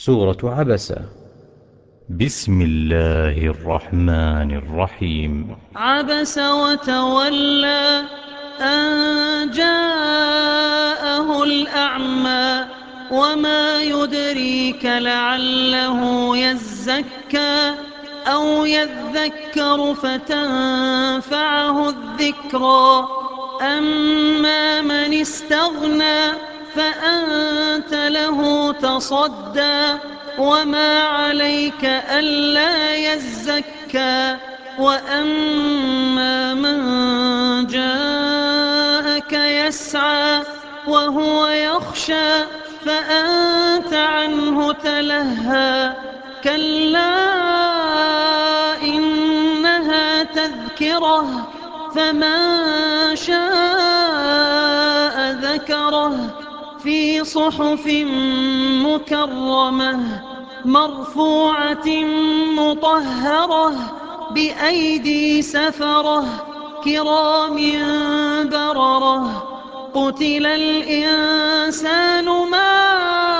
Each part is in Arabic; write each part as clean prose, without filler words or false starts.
سورة عبس. بسم الله الرحمن الرحيم. عبس وتولى أن جاءه الأعمى وما يدريك لعله يزكى أو يذكر فتنفعه الذكرى. أما من استغنى فأنت له تصدى وما عليك ألا يزكى. وأما من جاءك يسعى وهو يخشى فأنت عنه تلهى. كلا إنها تذكرة فمن شاء ذكره في صحف مكرمة مرفوعة مطهرة بأيدي سفرة كرام بررة. قتل الإنسان ما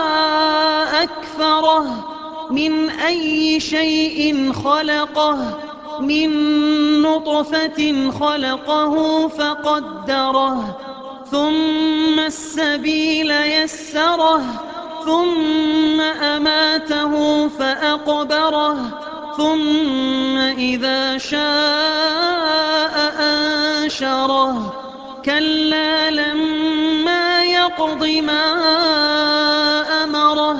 أكفره من أي شيء خلقه من نطفة خلقه فقدره ثم السبيل يسره ثم أماته فأقبره ثم إذا شاء أنشره. كلا لما يقض ما أمره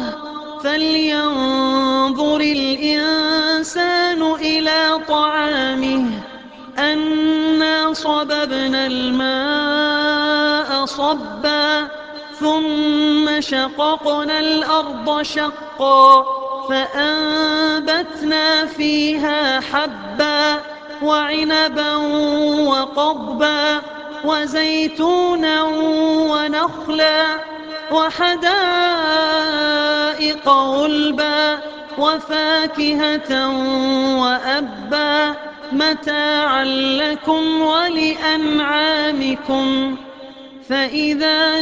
فلينظر الإنسان إلى طعامه أنا صببنا الماء صبا ثم شققنا الأرض شقا فأنبتنا فيها حبا وعنبا وقضبا وزيتونا ونخلا وحدائق غلبا وفاكهة وأبا متاعا لكم ولأنعامكم. فإذا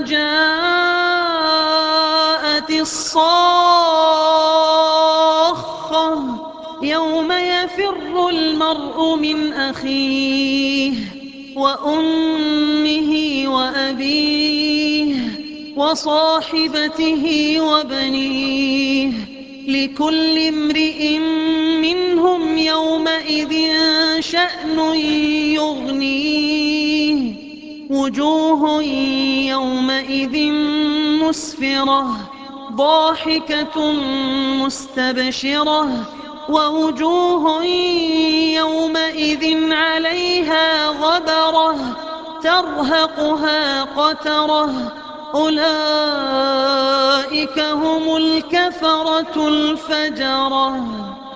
جاءت الصاخة يوم يفر المرء من أخيه وأمه وأبيه وصاحبته وبنيه لكل امرئ منهم يومئذ شأن يغنيه. وجوه يومئذ مسفرة ضاحكة مستبشرة ووجوه يومئذ عليها غبرة ترهقها قترة. أولئك هم الكفرة الفجرة.